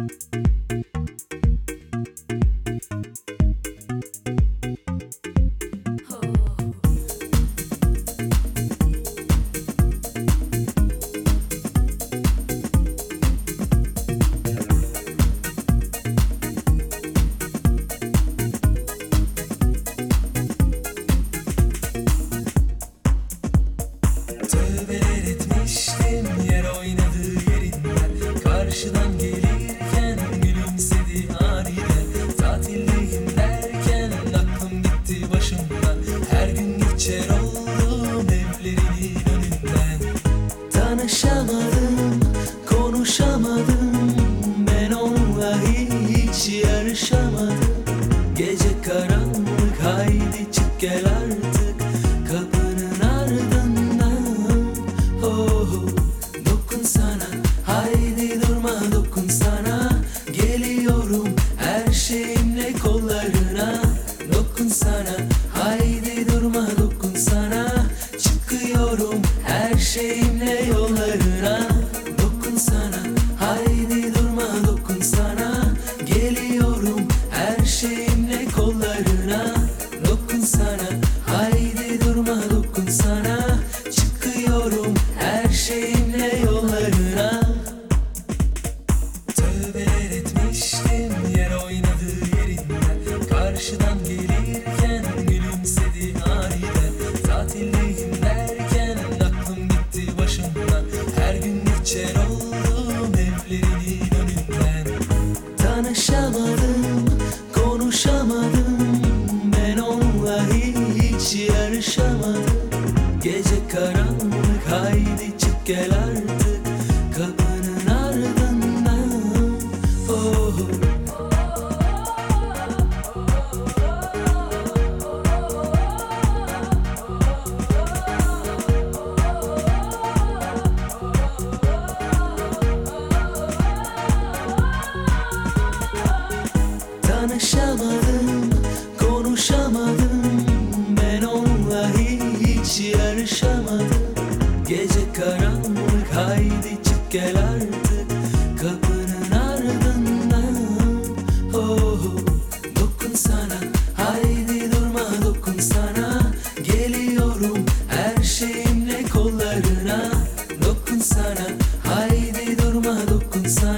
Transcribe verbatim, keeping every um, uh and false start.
Tövbeler etmiştim yer oynadığı yerinden. Karşıdan gelirken gülümsedi aniden. Tatildeyim derken aklım gitti başımdan. Her gün geçer oldum evlerinin önünden. Tanışamadım, konuşamadım, ben onunla hiç yarışamadım. Gece karanlık, haydi çık gel artık kapının ardından. Oh, dokun sana, haydi durma dokun sana. Geliyorum her şeyimle kollarına. Dokun sana, haydi durma dokun sana. Çıkıyorum her şeyimle yollarına. Dokun sana, haydi durma dokun sana. Geliyorum her şeyimle kollarına. Dokun sana, haydi durma dokun sana. Çıkıyorum her şeyimle yollarına. Tövbeler etmiştim yer oynadığı yerinden. Karşıdan gelirken gülümsedi aniden. Tatildeyim derken aklım gitti başımdan. Her gün geçer oldum evlerinin önünden. Tanışamadım, konuşamadım, ben onunla hiç yarışamadım. Gece karanlık, haydi çık gel artık kapının ardından. Oh. Tanışamadım, konuşamadım, ben onunla hiç yarışamadım. Gece karanlık, haydi çık gel artık kapının ardından. Oh, dokun sana, haydi durma dokun sana. Geliyorum her şeyimle kollarına. Dokun sana, haydi durma dokun sana.